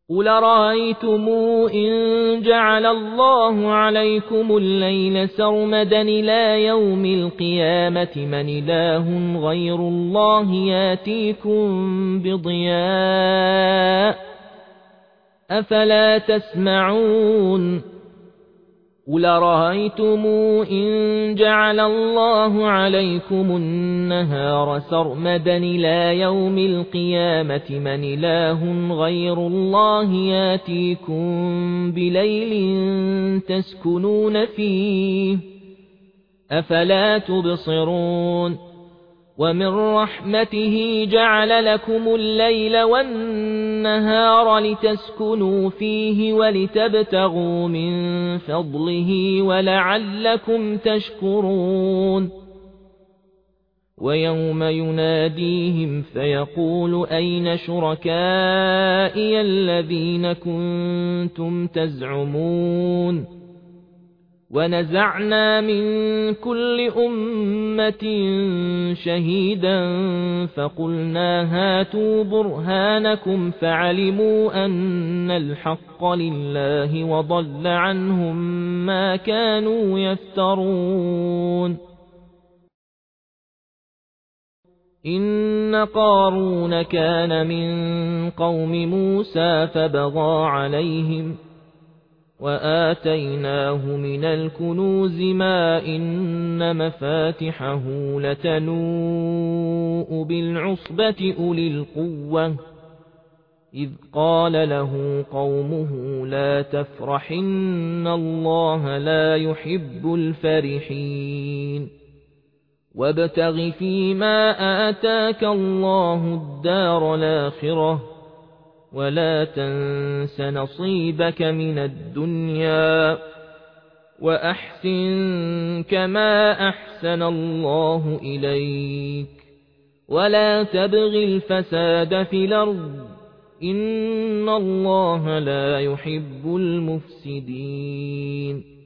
قل رأيتم إن جعل الله عليكم الليل سرمدا إلى يوم القيامة من إله غير الله ياتيكم بضياء أفلا تسمعون قل رأيتم إن جعل الله عليكم النهار سرمدا إلى يوم القيامة من إله غير الله ياتيكم بليل تسكنون فيه أفلا تبصرون ومن رحمته جعل لكم الليل والنهار لتسكنوا فيه ولتبتغوا من فضله ولعلكم تشكرون ويوم يناديهم فيقول أين شركائي الذين كنتم تزعمون ونزعنا من كل أمة شهيدا فقلنا هاتوا برهانكم فعلموا أن الحق لله وضل عنهم ما كانوا يفترون إن قارون كان من قوم موسى فبغى عليهم وآتيناه من الكنوز ما إن مفاتحه لتنوء بالعصبة أولي القوة إذ قال له قومه لا تفرح إن الله لا يحب الفرحين وابتغ فيما آتاك الله الدار الآخرة ولا تنس نصيبك من الدنيا وأحسن كما أحسن الله إليك ولا تبغ الفساد في الأرض إن الله لا يحب المفسدين